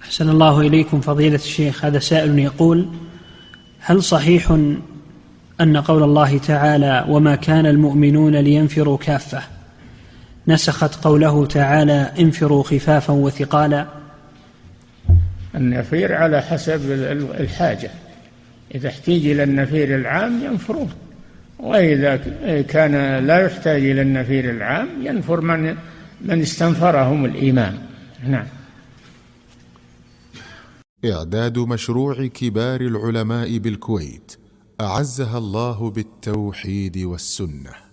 أحسن الله إليكم فضيلة الشيخ. هذا سائل يقول: هل صحيح أن قول الله تعالى وما كان المؤمنون لينفروا كافة نسخت قوله تعالى انفروا خفافا وثقالا؟ النفير على حسب الحاجة، إذا احتاج إلى النفير العام ينفرون، وإذا كان لا يحتاج إلى النفير العام ينفر من استنفرهم الإمام. نعم. إعداد مشروع كبار العلماء بالكويت أعزها الله بالتوحيد والسنة.